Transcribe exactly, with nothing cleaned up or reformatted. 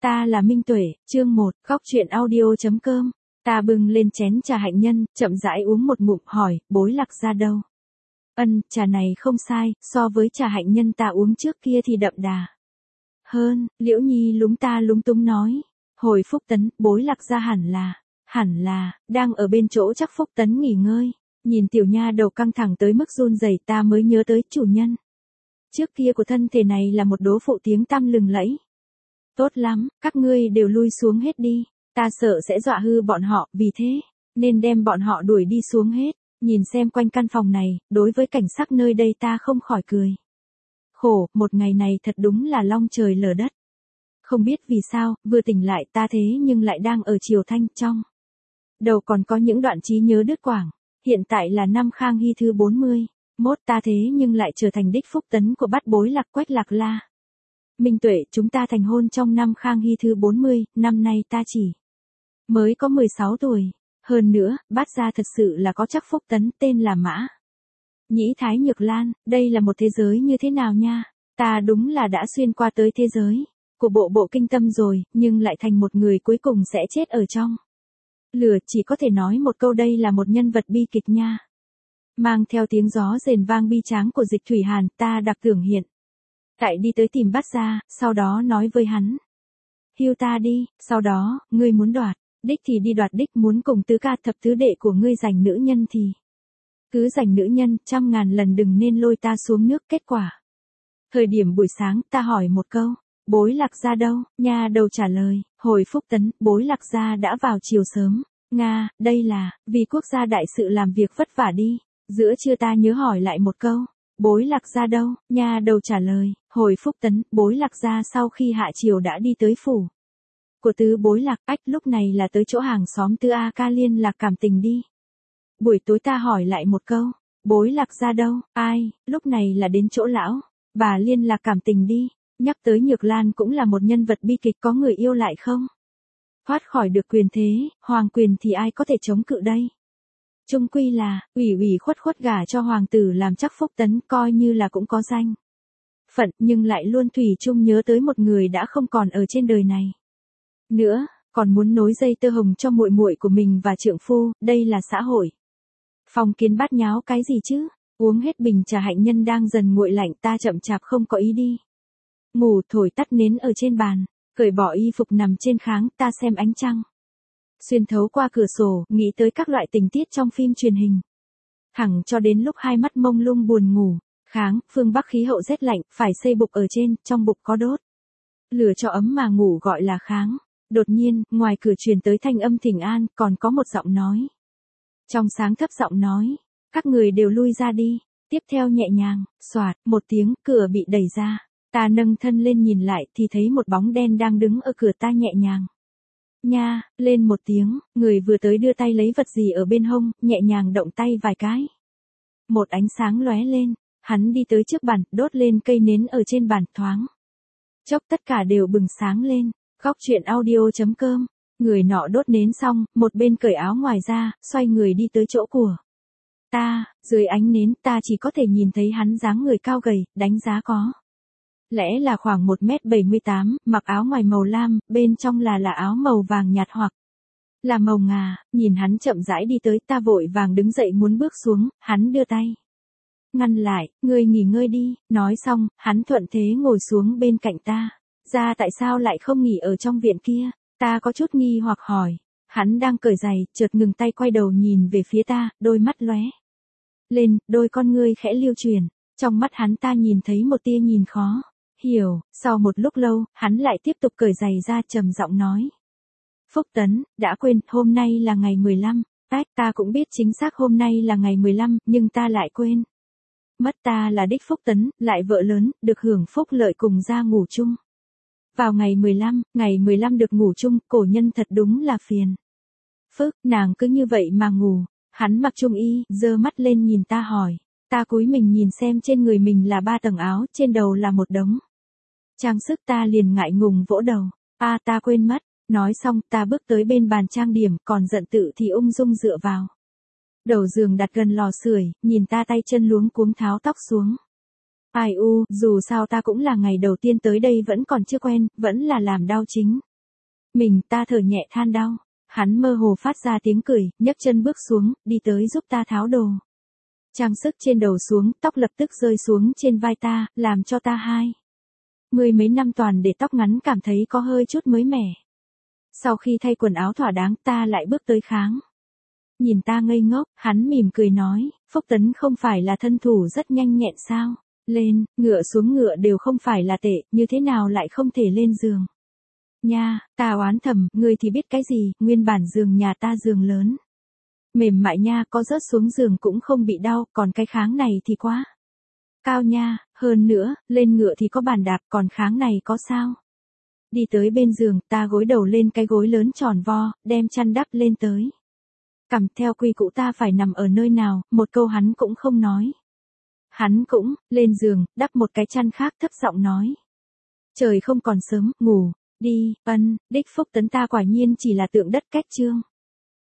Ta là Minh Tuệ, chương một, góc chuyện audio.com. Ta bưng lên chén trà hạnh nhân, chậm rãi uống một ngụm hỏi, Bối Lạc Gia đâu? Ân, trà này không sai, so với trà hạnh nhân ta uống trước kia thì đậm đà hơn. Liễu Nhi lúng ta lúng túng nói. Hồi Phúc Tấn, Bối Lạc Gia hẳn là, hẳn là, đang ở bên chỗ chắc Phúc Tấn nghỉ ngơi. Nhìn tiểu nha đầu căng thẳng tới mức run rẩy, ta mới nhớ tới chủ nhân trước kia của thân thể này là một đố phụ tiếng tăm lừng lẫy. Tốt lắm, các ngươi đều lui xuống hết đi. Ta sợ sẽ dọa hư bọn họ, vì thế nên đem bọn họ đuổi đi xuống hết. Nhìn xem quanh căn phòng này, đối với cảnh sắc nơi đây ta không khỏi cười. Khổ, một ngày này thật đúng là long trời lở đất. Không biết vì sao, vừa tỉnh lại ta thế nhưng lại đang ở Triều Thanh trong. Đầu còn có những đoạn trí nhớ đứt quãng. Hiện tại là năm Khang Hy thứ bốn mươi mốt, ta thế nhưng lại trở thành đích Phúc Tấn của Bát Bối Lạc Quách Lạc La. Minh Tuệ, chúng ta thành hôn trong năm Khang Hy thứ bốn mươi, năm nay ta chỉ mới có mười sáu tuổi. Hơn nữa, Bát gia thật sự là có chắc Phúc Tấn, tên là Mã Nhĩ Thái Nhược Lan. Đây là một thế giới như thế nào nha? Ta đúng là đã xuyên qua tới thế giới của bộ bộ kinh tâm rồi, nhưng lại thành một người cuối cùng sẽ chết ở trong lửa. Chỉ có thể nói một câu, đây là một nhân vật bi kịch nha. Mang theo tiếng gió rền vang bi tráng của Dịch Thủy Hàn, ta đặc tưởng hiện tại đi tới tìm Bát gia, sau đó nói với hắn. Hưu ta đi, sau đó, ngươi muốn đoạt đích thì đi đoạt đích, muốn cùng tứ ca thập tứ đệ của ngươi giành nữ nhân thì cứ giành nữ nhân, trăm ngàn lần đừng nên lôi ta xuống nước. Kết quả thời điểm buổi sáng, ta hỏi một câu, Bối Lạc Gia đâu? Nha đầu trả lời, hồi Phúc Tấn, Bối Lạc Gia đã vào chiều sớm. Nga, đây là vì quốc gia đại sự làm việc vất vả đi. Giữa trưa ta nhớ hỏi lại một câu, Bối Lạc Gia đâu? Nha đầu trả lời, hồi Phúc Tấn, Bối Lạc Gia sau khi hạ chiều đã đi tới phủ của tứ Bối Lạc. Ách, lúc này là tới chỗ hàng xóm Tư A Ca liên lạc cảm tình đi. Buổi tối ta hỏi lại một câu, Bối Lạc Gia đâu? Ai? Lúc này là đến chỗ lão bà liên lạc cảm tình đi. Nhắc tới Nhược Lan cũng là một nhân vật bi kịch, có người yêu lại không thoát khỏi được quyền thế, hoàng quyền thì ai có thể chống cự đây? Chung quy là, ủy ủy khuất khuất gả cho hoàng tử làm chắc Phúc Tấn, coi như là cũng có danh phận, nhưng lại luôn thủy chung nhớ tới một người đã không còn ở trên đời này nữa, còn muốn nối dây tơ hồng cho muội muội của mình và trượng phu. Đây là xã hội phong kiến bát nháo cái gì chứ? Uống hết bình trà hạnh nhân đang dần nguội lạnh, ta chậm chạp không có ý đi ngủ, thổi tắt nến ở trên bàn, cởi bỏ y phục nằm trên kháng. Ta xem ánh trăng xuyên thấu qua cửa sổ, nghĩ tới các loại tình tiết trong phim truyền hình, thẳng cho đến lúc hai mắt mông lung buồn ngủ. Kháng, phương Bắc khí hậu rét lạnh, phải xây bục ở trên, trong bục có đốt lửa cho ấm mà ngủ, gọi là kháng. Đột nhiên, ngoài cửa truyền tới thanh âm thỉnh an, còn có một giọng nói trong sáng thấp giọng nói, các người đều lui ra đi. Tiếp theo nhẹ nhàng, xoạt, một tiếng, cửa bị đẩy ra. Ta nâng thân lên nhìn lại thì thấy một bóng đen đang đứng ở cửa. Ta nhẹ nhàng nha lên một tiếng, người vừa tới đưa tay lấy vật gì ở bên hông, nhẹ nhàng động tay vài cái. Một ánh sáng lóe lên, hắn đi tới trước bàn, đốt lên cây nến ở trên bàn, thoáng chốc tất cả đều bừng sáng lên. Góc chuyện audio.com. Người nọ đốt nến xong, một bên cởi áo ngoài ra, xoay người đi tới chỗ của ta. Dưới ánh nến, ta chỉ có thể nhìn thấy hắn dáng người cao gầy, đánh giá có lẽ là khoảng một mét bảy mươi tám, mặc áo ngoài màu lam, bên trong là là áo màu vàng nhạt hoặc là màu ngà. Nhìn hắn chậm rãi đi tới, ta vội vàng đứng dậy muốn bước xuống, hắn đưa tay ngăn lại, ngươi nghỉ ngơi đi. Nói xong, hắn thuận thế ngồi xuống bên cạnh ta. Ra tại sao lại không nghỉ ở trong viện kia? Ta có chút nghi hoặc hỏi. Hắn đang cởi giày, chợt ngừng tay quay đầu nhìn về phía ta, đôi mắt lóe lên, đôi con ngươi khẽ lưu chuyển. Trong mắt hắn ta nhìn thấy một tia nhìn khó hiểu. Sau một lúc lâu, hắn lại tiếp tục cởi giày ra, trầm giọng nói. Phúc Tấn, đã quên, hôm nay là ngày mười lăm. Ách, ta cũng biết chính xác hôm nay là ngày mười lăm, nhưng ta lại quên mất ta là đích Phúc Tấn, lại vợ lớn, được hưởng phúc lợi cùng ra ngủ chung vào ngày mười lăm. Ngày mười lăm được ngủ chung, cổ nhân thật đúng là phiền phức. Nàng cứ như vậy mà ngủ. Hắn mặc trung y, giơ mắt lên nhìn ta hỏi. Ta cúi mình nhìn xem trên người mình là ba tầng áo, trên đầu là một đống trang sức. Ta liền ngại ngùng vỗ đầu. A à, ta quên mất. Nói xong, ta bước tới bên bàn trang điểm, còn giận tự thì ung dung dựa vào đầu giường đặt gần lò sưởi, nhìn ta tay chân luống cuống tháo tóc xuống. Ai u, dù sao ta cũng là ngày đầu tiên tới đây, vẫn còn chưa quen, vẫn là làm đau chính Mình ta thở nhẹ than đau. Hắn mơ hồ phát ra tiếng cười, nhấc chân bước xuống, đi tới giúp ta tháo đồ. Trang sức trên đầu xuống, tóc lập tức rơi xuống trên vai ta, làm cho ta hai. Mười mấy năm toàn để tóc ngắn cảm thấy có hơi chút mới mẻ. Sau khi thay quần áo thỏa đáng ta lại bước tới kháng. Nhìn ta ngây ngốc, hắn mỉm cười nói, Phúc Tấn không phải là thân thủ rất nhanh nhẹn sao? Lên, ngựa xuống ngựa đều không phải là tệ, như thế nào lại không thể lên giường? Nha, ta oán thầm, ngươi thì biết cái gì, nguyên bản giường nhà ta giường lớn. Mềm mại nha, có rớt xuống giường cũng không bị đau, còn cái kháng này thì quá cao nha, hơn nữa, lên ngựa thì có bàn đạp, còn kháng này có sao? Đi tới bên giường, ta gối đầu lên cái gối lớn tròn vo, đem chăn đắp lên tới. Cằm theo quy củ ta phải nằm ở nơi nào, một câu hắn cũng không nói. Hắn cũng, lên giường, đắp một cái chăn khác thấp giọng nói. Trời không còn sớm, ngủ, đi, ân, đích Phúc Tấn ta quả nhiên chỉ là tượng đất két chương.